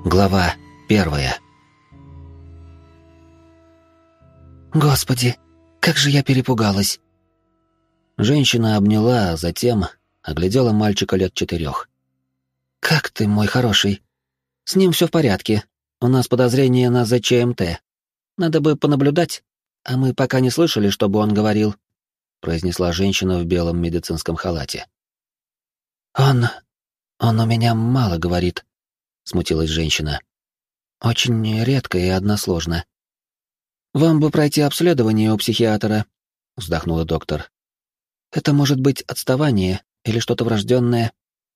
Глава 1. Господи, как же я перепугалась. Женщина обняла, а затем оглядела мальчика лет 4. Как ты, мой хороший? С ним все в порядке. У нас подозрение на ЗЧМТ. Надо бы понаблюдать, а мы пока не слышали, чтобы он говорил, произнесла женщина в белом медицинском халате. Он у меня мало говорит, смутилась женщина. Очень редко и односложно. Вам бы пройти обследование у психиатра, вздохнула доктор. Это может быть отставание или что-то врожденное.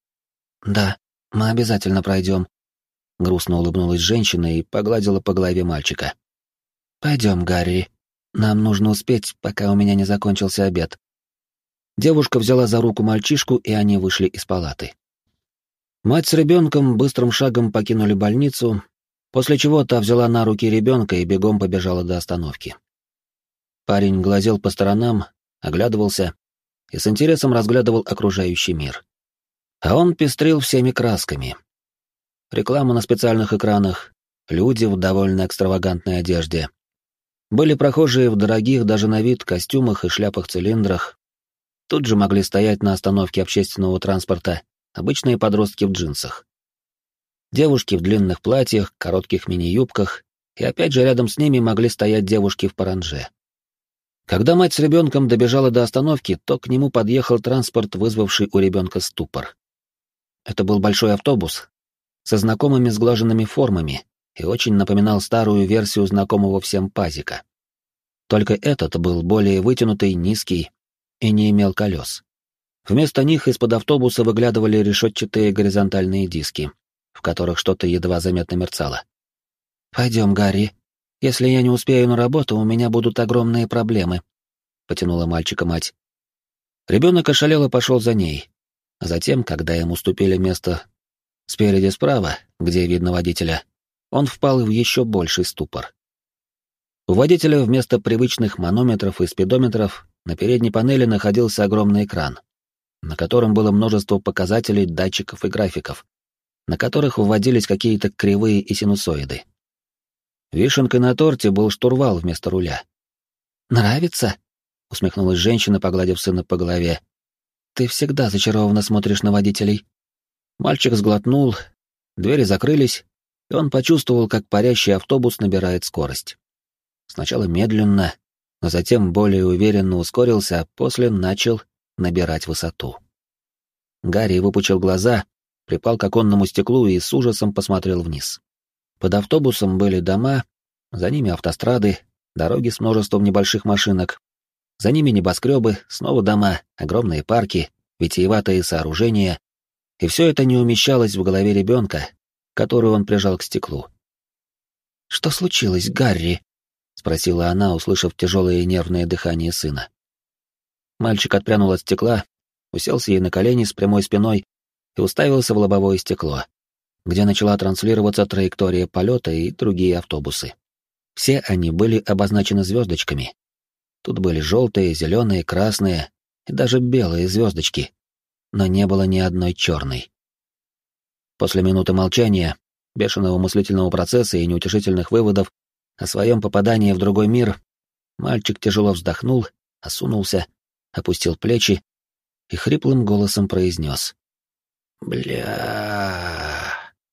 Да, мы обязательно пройдем. Грустно улыбнулась женщина и погладила по голове мальчика. Пойдем, Гарри. Нам нужно успеть, пока у меня не закончился обед. Девушка взяла за руку мальчишку, и они вышли из палаты. Мать с ребенком быстрым шагом покинули больницу, после чего та взяла на руки ребенка и бегом побежала до остановки. Парень глазел по сторонам, оглядывался и с интересом разглядывал окружающий мир. А он пестрил всеми красками. Реклама на специальных экранах, люди в довольно экстравагантной одежде. Были прохожие в дорогих даже на вид костюмах и шляпах-цилиндрах. Тут же могли стоять на остановке общественного транспорта обычные подростки в джинсах. Девушки в длинных платьях, коротких мини-юбках, и опять же рядом с ними могли стоять девушки в паранже. Когда мать с ребенком добежала до остановки, то к нему подъехал транспорт, вызвавший у ребенка ступор. Это был большой автобус со знакомыми сглаженными формами и очень напоминал старую версию знакомого всем пазика. Только этот был более вытянутый, низкий и не имел колес. Вместо них из-под автобуса выглядывали решетчатые горизонтальные диски, в которых что-то едва заметно мерцало. «Пойдем, Гарри. Если я не успею на работу, у меня будут огромные проблемы», — потянула мальчика мать. Ребенок ошалело пошел за ней, а затем, когда им уступили место спереди справа, где видно водителя, он впал в еще больший ступор. У водителя вместо привычных манометров и спидометров на передней панели находился огромный экран, на котором было множество показателей, датчиков и графиков, на которых выводились какие-то кривые и синусоиды. Вишенкой на торте был штурвал вместо руля. «Нравится?» — усмехнулась женщина, погладив сына по голове. «Ты всегда зачарованно смотришь на водителей». Мальчик сглотнул, двери закрылись, и он почувствовал, как парящий автобус набирает скорость. Сначала медленно, но затем более уверенно ускорился, а после начал набирать высоту. Гарри выпучил глаза, припал к оконному стеклу и с ужасом посмотрел вниз. Под автобусом были дома, за ними автострады, дороги с множеством небольших машинок, за ними небоскребы, снова дома, огромные парки, витиеватые сооружения, и все это не умещалось в голове ребенка, которую он прижал к стеклу. «Что случилось, Гарри?» — спросила она, услышав тяжелое нервное дыхание сына. Мальчик отпрянул от стекла, уселся ей на колени с прямой спиной и уставился в лобовое стекло, где начала транслироваться траектория полета и другие автобусы. Все они были обозначены звездочками. Тут были желтые, зеленые, красные и даже белые звездочки, но не было ни одной черной. После минуты молчания, бешеного мыслительного процесса и неутешительных выводов о своем попадании в другой мир, мальчик тяжело вздохнул, осунулся, опустил плечи и хриплым голосом произнес: «Бля...»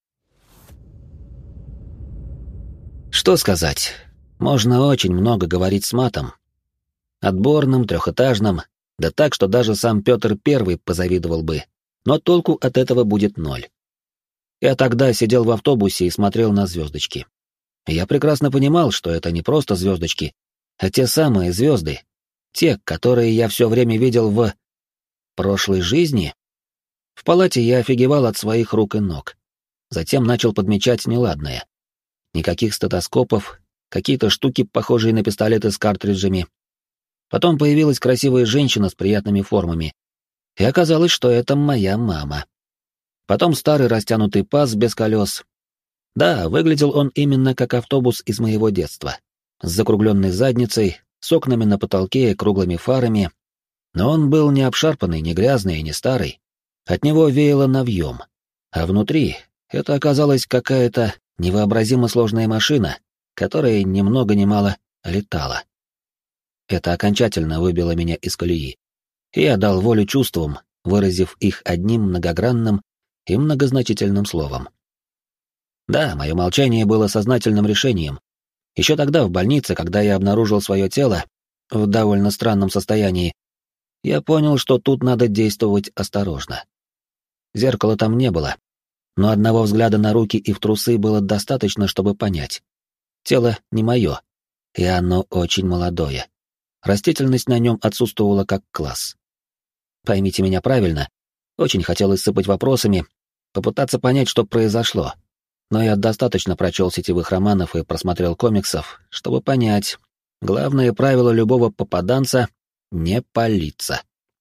Что сказать? Можно очень много говорить с матом. Отборным, трехэтажным, да так, что даже сам Петр I позавидовал бы, но толку от этого будет 0. Я тогда сидел в автобусе и смотрел на звездочки. Я прекрасно понимал, что это не просто звездочки, а те самые звезды, те, которые я все время видел в прошлой жизни. В палате я офигевал от своих рук и ног. Затем начал подмечать неладное. Никаких стетоскопов, какие-то штуки, похожие на пистолеты с картриджами. Потом появилась красивая женщина с приятными формами. И оказалось, что это моя мама. Потом старый растянутый паз без колес. Да, выглядел он именно как автобус из моего детства. С закругленной задницей, с окнами на потолке и круглыми фарами. Но он был не обшарпанный, не грязный и не старый. От него веяло навьем. А внутри это оказалась какая-то невообразимо сложная машина, которая ни много ни мало летала. Это окончательно выбило меня из колеи, и я дал волю чувствам, выразив их одним многогранным и многозначительным словом. Да, мое молчание было сознательным решением. Еще тогда в больнице, когда я обнаружил свое тело в довольно странном состоянии, я понял, что тут надо действовать осторожно. Зеркала там не было, но одного взгляда на руки и в трусы было достаточно, чтобы понять. Тело не мое, и оно очень молодое. Растительность на нем отсутствовала как класс. Поймите меня правильно, очень хотелось сыпать вопросами, попытаться понять, что произошло. Но я достаточно прочел сетевых романов и просмотрел комиксов, чтобы понять, главное правило любого попаданца — не палиться.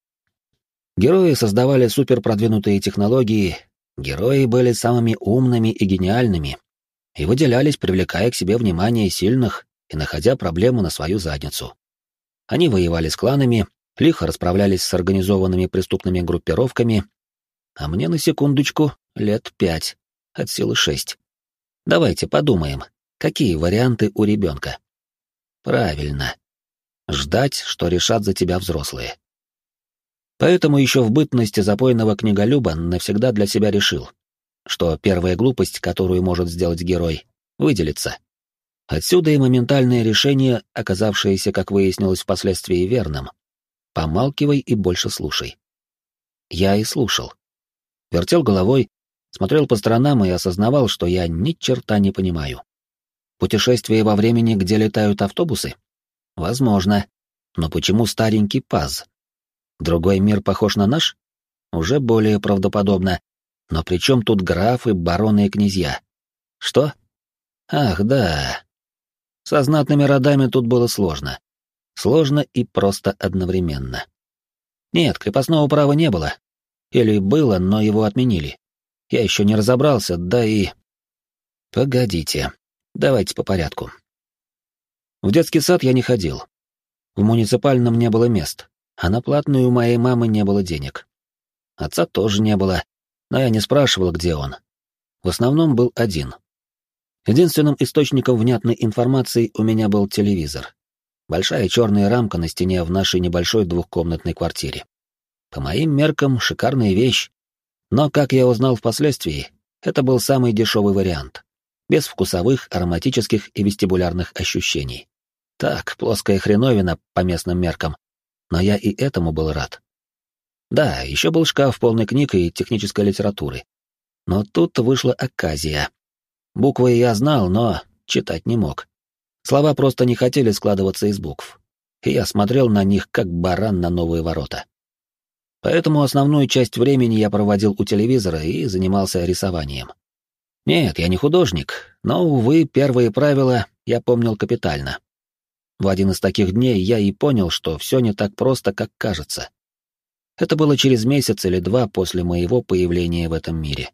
Герои создавали суперпродвинутые технологии, герои были самыми умными и гениальными, и выделялись, привлекая к себе внимание сильных и находя проблемы на свою задницу. Они воевали с кланами, лихо расправлялись с организованными преступными группировками, а мне на секундочку лет 5, от силы 6. Давайте подумаем, какие варианты у ребенка. Правильно. Ждать, что решат за тебя взрослые. Поэтому еще в бытности запойного книголюба навсегда для себя решил, что первая глупость, которую может сделать герой, выделится. Отсюда и моментальное решение, оказавшееся, как выяснилось впоследствии, верным. Помалкивай и больше слушай. Я и слушал. Вертел головой, смотрел по сторонам и осознавал, что я ни черта не понимаю. Путешествие во времени, где летают автобусы? Возможно. Но почему старенький ПАЗ? Другой мир похож на наш? Уже более правдоподобно. Но при чем тут графы, бароны и князья? Что? Ах, да. Со знатными родами тут было сложно. Сложно и просто одновременно. Нет, крепостного права не было. Или было, но его отменили. Я еще не разобрался, да и... Погодите, давайте по порядку. В детский сад я не ходил. В муниципальном не было мест, а на платную у моей мамы не было денег. Отца тоже не было, но я не спрашивал, где он. В основном был один. Единственным источником внятной информации у меня был телевизор. Большая черная рамка на стене в нашей небольшой двухкомнатной квартире. По моим меркам, шикарная вещь. Но, как я узнал впоследствии, это был самый дешевый вариант. Без вкусовых, ароматических и вестибулярных ощущений. Так, плоская хреновина по местным меркам. Но я и этому был рад. Да, еще был шкаф полный книг и технической литературы. Но тут вышла оказия. Буквы я знал, но читать не мог. Слова просто не хотели складываться из букв. И я смотрел на них, как баран на новые ворота. Поэтому основную часть времени я проводил у телевизора и занимался рисованием. Нет, я не художник, но, увы, первые правила я помнил капитально. В один из таких дней я и понял, что все не так просто, как кажется. Это было через месяц или два после моего появления в этом мире.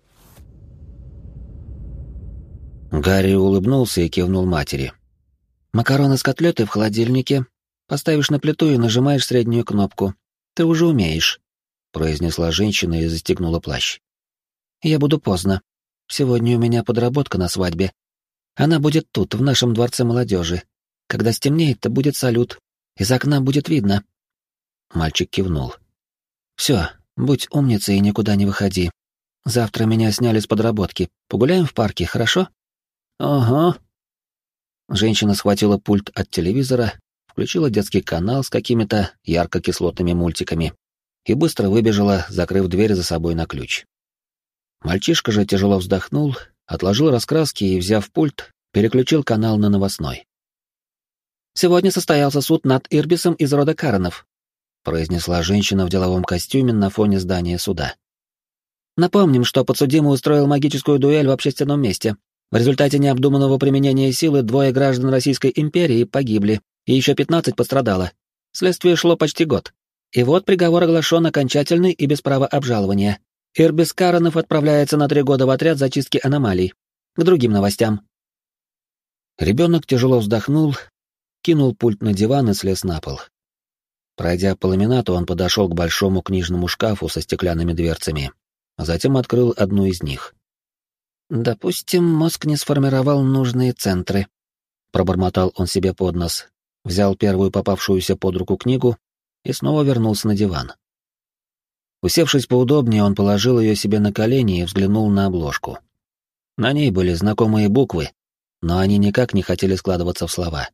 Гарри улыбнулся и кивнул матери. «Макароны с котлетой в холодильнике. Поставишь на плиту и нажимаешь среднюю кнопку. Ты уже умеешь», — произнесла женщина и застегнула плащ. «Я буду поздно. Сегодня у меня подработка на свадьбе. Она будет тут, в нашем дворце молодежи. Когда стемнеет, то будет салют. Из окна будет видно». Мальчик кивнул. «Все, будь умницей и никуда не выходи. Завтра меня сняли с подработки. Погуляем в парке, хорошо?» «Ага». Женщина схватила пульт от телевизора, включила детский канал с какими-то ярко-кислотными мультиками и быстро выбежала, закрыв дверь за собой на ключ. Мальчишка же тяжело вздохнул, отложил раскраски и, взяв пульт, переключил канал на новостной. «Сегодня состоялся суд над Ирбисом из рода Каренов», произнесла женщина в деловом костюме на фоне здания суда. «Напомним, что подсудимый устроил магическую дуэль в общественном месте. В результате необдуманного применения силы 2 граждан Российской империи погибли, и еще 15 пострадало. Следствие шло почти год. И вот приговор оглашен окончательный и без права обжалования. Ирбис Каренов отправляется на 3 года в отряд зачистки аномалий. К другим новостям». Ребенок тяжело вздохнул, кинул пульт на диван и слез на пол. Пройдя по ламинату, он подошел к большому книжному шкафу со стеклянными дверцами, а затем открыл одну из них. Допустим, мозг не сформировал нужные центры. Пробормотал он себе под нос, взял первую попавшуюся под руку книгу и снова вернулся на диван. Усевшись поудобнее, он положил ее себе на колени и взглянул на обложку. На ней были знакомые буквы, но они никак не хотели складываться в слова.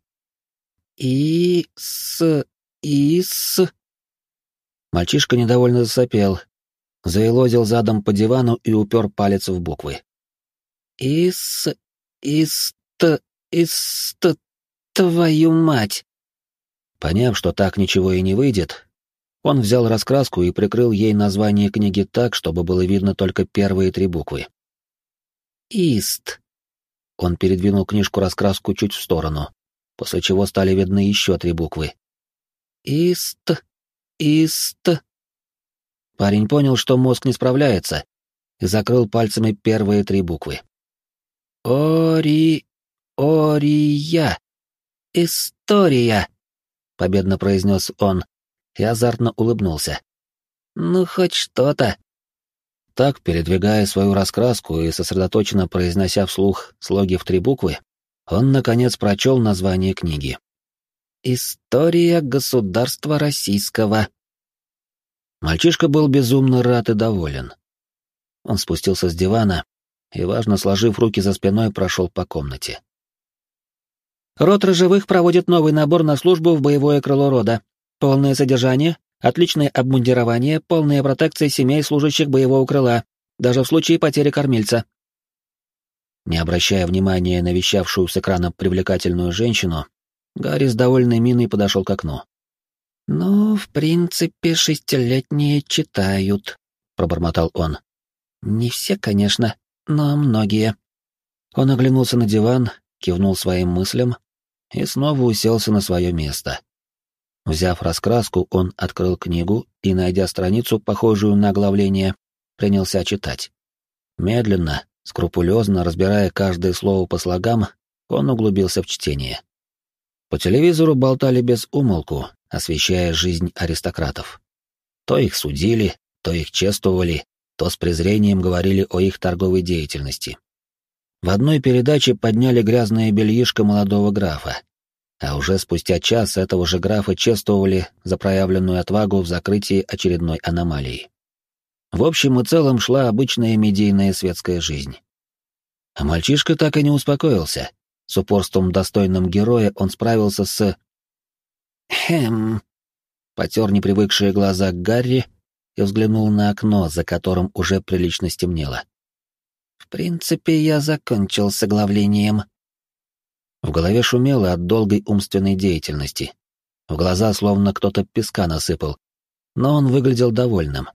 «И-с... и-с...» Мальчишка недовольно засопел, заелозил задом по дивану и упер палец в буквы. «Ис... ис-т... ис-т... твою мать!» Поняв, что так ничего и не выйдет, он взял раскраску и прикрыл ей название книги так, чтобы было видно только первые 3 буквы. «Ист». Он передвинул книжку-раскраску чуть в сторону, после чего стали видны еще 3 буквы. «Ист... ист...» Парень понял, что мозг не справляется, и закрыл пальцами первые 3 буквы. «Ория... история», — победно произнес он и азартно улыбнулся. «Ну, хоть что-то». Так, передвигая свою раскраску и сосредоточенно произнося вслух слоги в 3 буквы, он, наконец, прочел название книги. «История государства российского». Мальчишка был безумно рад и доволен. Он спустился с дивана и, важно сложив руки за спиной, прошел по комнате. Род Рыжевых проводит новый набор на службу в боевое крыло рода. Полное содержание, отличное обмундирование, полная протекция семей служащих боевого крыла, даже в случае потери кормильца. Не обращая внимания на вещавшую с экрана привлекательную женщину, Гарри с довольной миной подошел к окну. «Ну, в принципе, 6-летние читают», — пробормотал он. «Не все, конечно, но многие». Он оглянулся на диван, кивнул своим мыслям и снова уселся на свое место. Взяв раскраску, он открыл книгу и, найдя страницу, похожую на оглавление, принялся читать. Медленно, скрупулезно разбирая каждое слово по слогам, он углубился в чтение. По телевизору болтали без умолку, освещая жизнь аристократов. То их судили, то их чествовали, то с презрением говорили о их торговой деятельности. В одной передаче подняли грязное бельишко молодого графа, а уже спустя час этого же графа чествовали за проявленную отвагу в закрытии очередной аномалии. В общем и целом шла обычная медийная светская жизнь. А мальчишка так и не успокоился. С упорством достойным героя он справился с... Потер непривыкшие глаза Гарри и взглянул на окно, за которым уже прилично стемнело. «В принципе, я закончил с оглавлением». В голове шумело от долгой умственной деятельности. В глаза словно кто-то песка насыпал, но он выглядел довольным.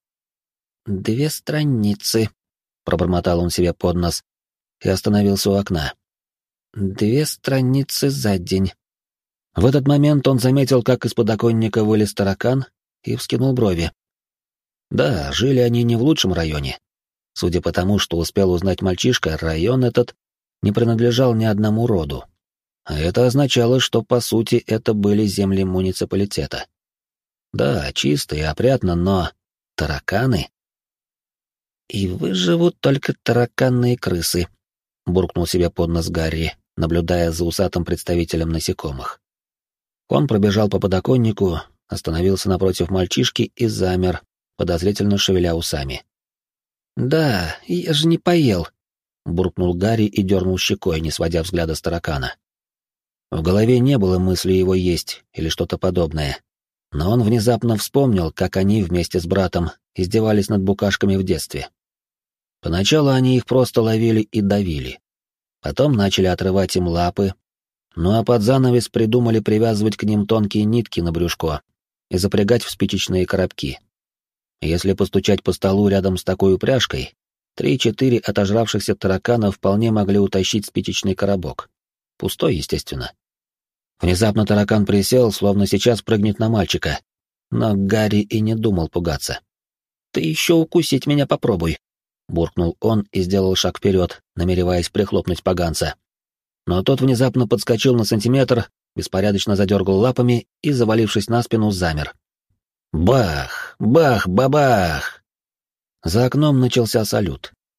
2 страницы», — пробормотал он себе под нос и остановился у окна. 2 страницы за день. В этот момент он заметил, как из подоконника вылез таракан и вскинул брови. Да, жили они не в лучшем районе. Судя по тому, что успел узнать мальчишка, район этот не принадлежал ни одному роду. А это означало, что, по сути, это были земли муниципалитета. Да, чисто и опрятно, но... тараканы? «И выживут только тараканы и крысы», — буркнул себе под нос Гарри, наблюдая за усатым представителем насекомых. Он пробежал по подоконнику, остановился напротив мальчишки и замер, подозрительно шевеля усами. «Да, я же не поел», — буркнул Гарри и дернул щекой, не сводя взгляда с таракана. В голове не было мысли его есть или что-то подобное, но он внезапно вспомнил, как они вместе с братом издевались над букашками в детстве. Поначалу они их просто ловили и давили. Потом начали отрывать им лапы, ну а под занавес придумали привязывать к ним тонкие нитки на брюшко и запрягать в спичечные коробки. Если постучать по столу рядом с такой упряжкой, 3-4 отожравшихся таракана вполне могли утащить спичечный коробок. Пустой, естественно. Внезапно таракан присел, словно сейчас прыгнет на мальчика, но Гарри и не думал пугаться. «Ты еще укусить меня попробуй», — буркнул он и сделал шаг вперед, намереваясь прихлопнуть поганца. Но тот внезапно подскочил на сантиметр, беспорядочно задергал лапами и, завалившись на спину, замер. Бах! Бах! Бабах! За окном начался салют.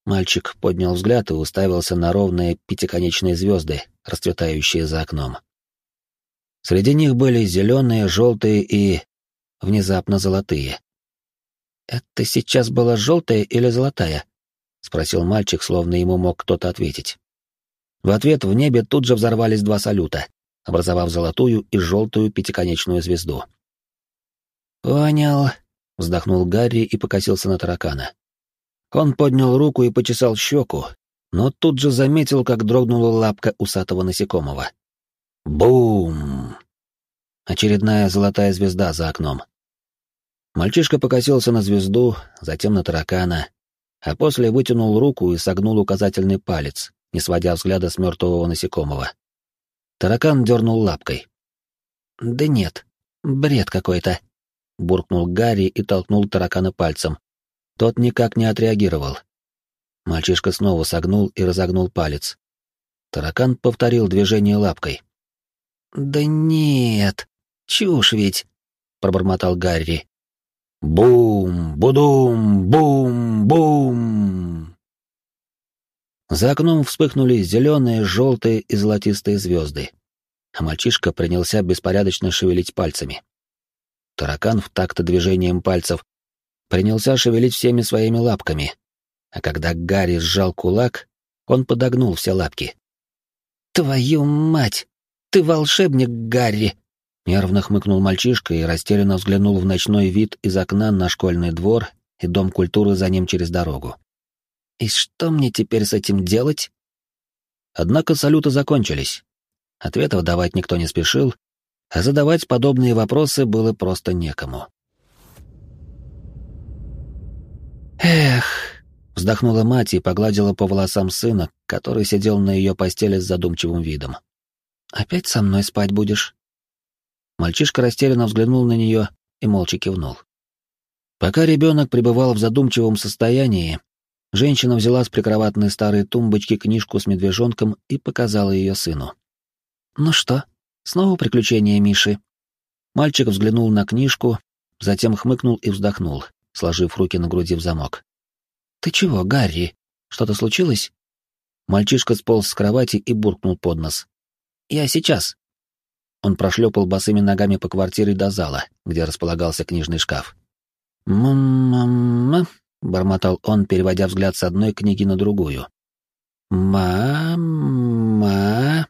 Мальчик поднял взгляд и уставился на ровные пятиконечные звезды, расцветающие за окном. Среди них были зеленые, желтые и... внезапно золотые. «Это сейчас была желтая или золотая?» — спросил мальчик, словно ему мог кто-то ответить. В ответ в небе тут же взорвались два салюта, образовав золотую и желтую пятиконечную звезду. «Понял», — вздохнул Гарри и покосился на таракана. Он поднял руку и почесал щеку, но тут же заметил, как дрогнула лапка усатого насекомого. Бум! Очередная золотая звезда за окном. Мальчишка покосился на звезду, затем на таракана, а после вытянул руку и согнул указательный палец, не сводя взгляда с мертвого насекомого. Таракан дернул лапкой. «Да нет, бред какой-то», — буркнул Гарри и толкнул таракана пальцем. Тот никак не отреагировал. Мальчишка снова согнул и разогнул палец. Таракан повторил движение лапкой. «Да нет, чушь ведь», — пробормотал Гарри. Бум, будум, бум, бум. За окном вспыхнули зеленые, желтые и золотистые звезды, а мальчишка принялся беспорядочно шевелить пальцами. Таракан в такт движением пальцев принялся шевелить всеми своими лапками, а когда Гарри сжал кулак, он подогнул все лапки. «Твою мать! Ты волшебник, Гарри!» Нервно хмыкнул мальчишка и растерянно взглянул в ночной вид из окна на школьный двор и дом культуры за ним через дорогу. «И что мне теперь с этим делать?» Однако салюты закончились. Ответов давать никто не спешил, а задавать подобные вопросы было просто некому. «Эх!» — вздохнула мать и погладила по волосам сына, который сидел на ее постели с задумчивым видом. «Опять со мной спать будешь?» Мальчишка растерянно взглянул на нее и молча кивнул. Пока ребенок пребывал в задумчивом состоянии, женщина взяла с прикроватной старой тумбочки книжку с медвежонком и показала ее сыну. «Ну что, снова приключения Миши?» Мальчик взглянул на книжку, затем хмыкнул и вздохнул, сложив руки на груди в замок. «Ты чего, Гарри? Что-то случилось?» Мальчишка сполз с кровати и буркнул под нос. «Я сейчас». Он прошлепал босыми ногами по квартире до зала, где располагался книжный шкаф. «Мама», — бормотал он, переводя взгляд с одной книги на другую. «Мама».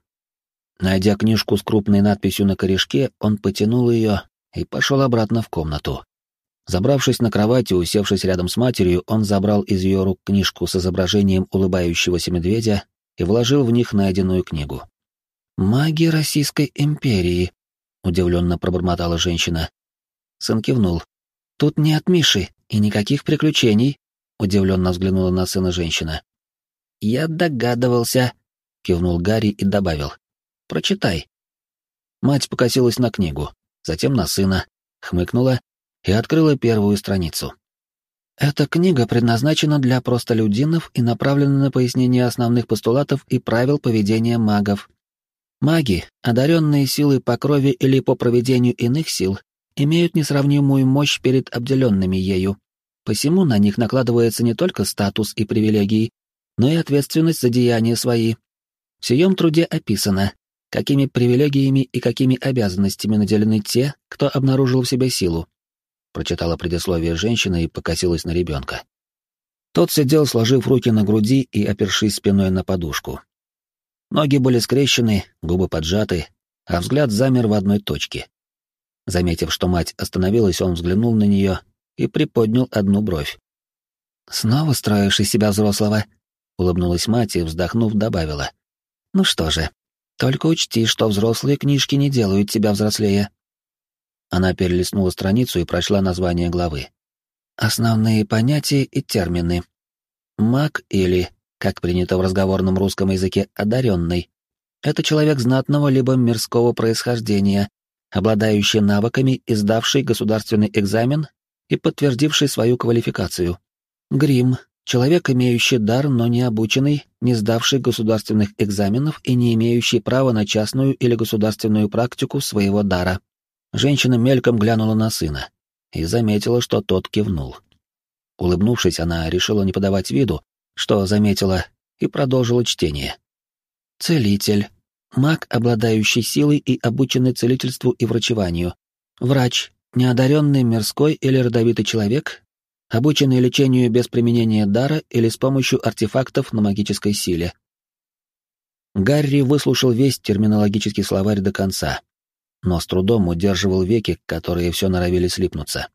Найдя книжку с крупной надписью на корешке, он потянул ее и пошел обратно в комнату. Забравшись на кровать и усевшись рядом с матерью, он забрал из ее рук книжку с изображением улыбающегося медведя и вложил в них найденную книгу. «Маги Российской империи», — удивленно пробормотала женщина. Сын кивнул. «Тут не от Миши и никаких приключений», — удивленно взглянула на сына женщина. «Я догадывался», — кивнул Гарри и добавил. «Прочитай». Мать покосилась на книгу, затем на сына, хмыкнула и открыла первую страницу. «Эта книга предназначена для простолюдинов и направлена на пояснение основных постулатов и правил поведения магов. Маги, одаренные силой по крови или по проведению иных сил, имеют несравнимую мощь перед обделенными ею. Посему на них накладывается не только статус и привилегии, но и ответственность за деяния свои. В сём труде описано, какими привилегиями и какими обязанностями наделены те, кто обнаружил в себе силу. Прочитала предисловие женщина и покосилась на ребенка. Тот сидел, сложив руки на груди и опершись спиной на подушку. Ноги были скрещены, губы поджаты, а взгляд замер в одной точке. Заметив, что мать остановилась, он взглянул на нее и приподнял одну бровь. «Снова строишь из себя взрослого?» — улыбнулась мать и, вздохнув, добавила. «Ну что же, только учти, что взрослые книжки не делают тебя взрослее». Она перелистнула страницу и прочла название главы. «Основные понятия и термины. Маг или, как принято в разговорном русском языке, одаренный. Это человек знатного либо мирского происхождения, обладающий навыками и сдавший государственный экзамен и подтвердивший свою квалификацию. Грим — человек, имеющий дар, но не обученный, не сдавший государственных экзаменов и не имеющий права на частную или государственную практику своего дара». Женщина мельком глянула на сына и заметила, что тот кивнул. Улыбнувшись, она решила не подавать виду, что заметила, и продолжила чтение. Целитель. Маг, обладающий силой и обученный целительству и врачеванию. Врач. Неодаренный мирской или родовитый человек, обученный лечению без применения дара или с помощью артефактов на магической силе. Гарри выслушал весь терминологический словарь до конца, но с трудом удерживал веки, которые все норовили слипнуться.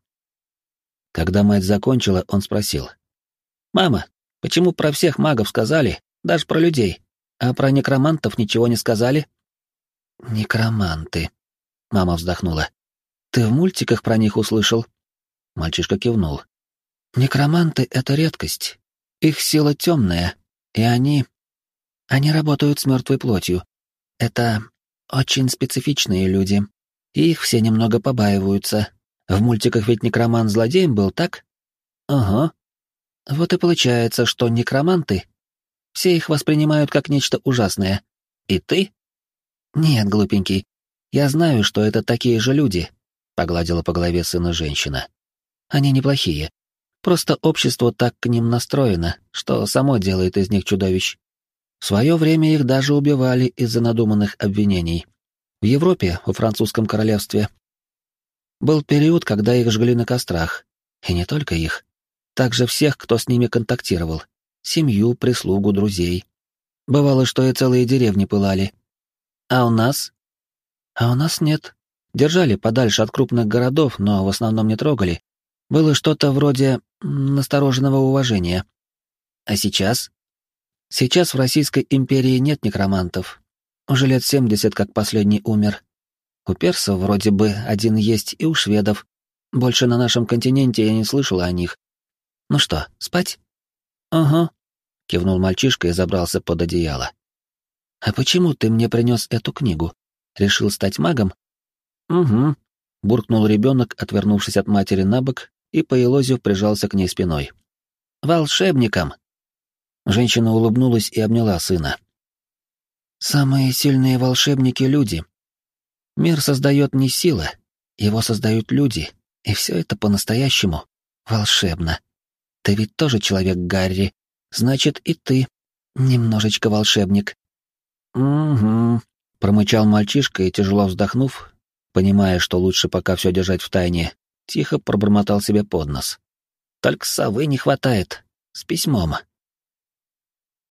Когда мать закончила, он спросил. «Мама, почему про всех магов сказали, даже про людей, а про некромантов ничего не сказали?» «Некроманты», — мама вздохнула. «Ты в мультиках про них услышал?» Мальчишка кивнул. «Некроманты — это редкость. Их сила темная, и они работают с мертвой плотью. Это очень специфичные люди, и их все немного побаиваются. В мультиках ведь некромант злодеем был, так? Ага. Вот и получается, что некроманты, все их воспринимают как нечто ужасное. И ты? Нет, глупенький, я знаю, что это такие же люди», — погладила по голове сына женщина. «Они неплохие. Просто общество так к ним настроено, что само делает из них чудовищ. В свое время их даже убивали из-за надуманных обвинений. В Европе, во французском королевстве, был период, когда их жгли на кострах. И не только их. Также всех, кто с ними контактировал. Семью, прислугу, друзей. Бывало, что и целые деревни пылали. А у нас? А у нас нет. Держали подальше от крупных городов, но в основном не трогали. Было что-то вроде настороженного уважения. А сейчас? Сейчас в Российской империи нет некромантов. Уже лет 70, как последний умер. У персов вроде бы один есть и у шведов. Больше на нашем континенте я не слышала о них. Ну что, спать? Ага, кивнул мальчишка и забрался под одеяло. А почему ты мне принес эту книгу? Решил стать магом? Угу, буркнул ребенок, отвернувшись от матери набок, и поелозив прижался к ней спиной. Волшебником! Женщина улыбнулась и обняла сына. Самые сильные волшебники — люди. Мир создает не сила, его создают люди, и все это по-настоящему волшебно. Ты ведь тоже человек, Гарри, значит, и ты немножечко волшебник. Угу, промычал мальчишка и, тяжело вздохнув, понимая, что лучше пока все держать в тайне, тихо пробормотал себе под нос. Только совы не хватает, с письмом.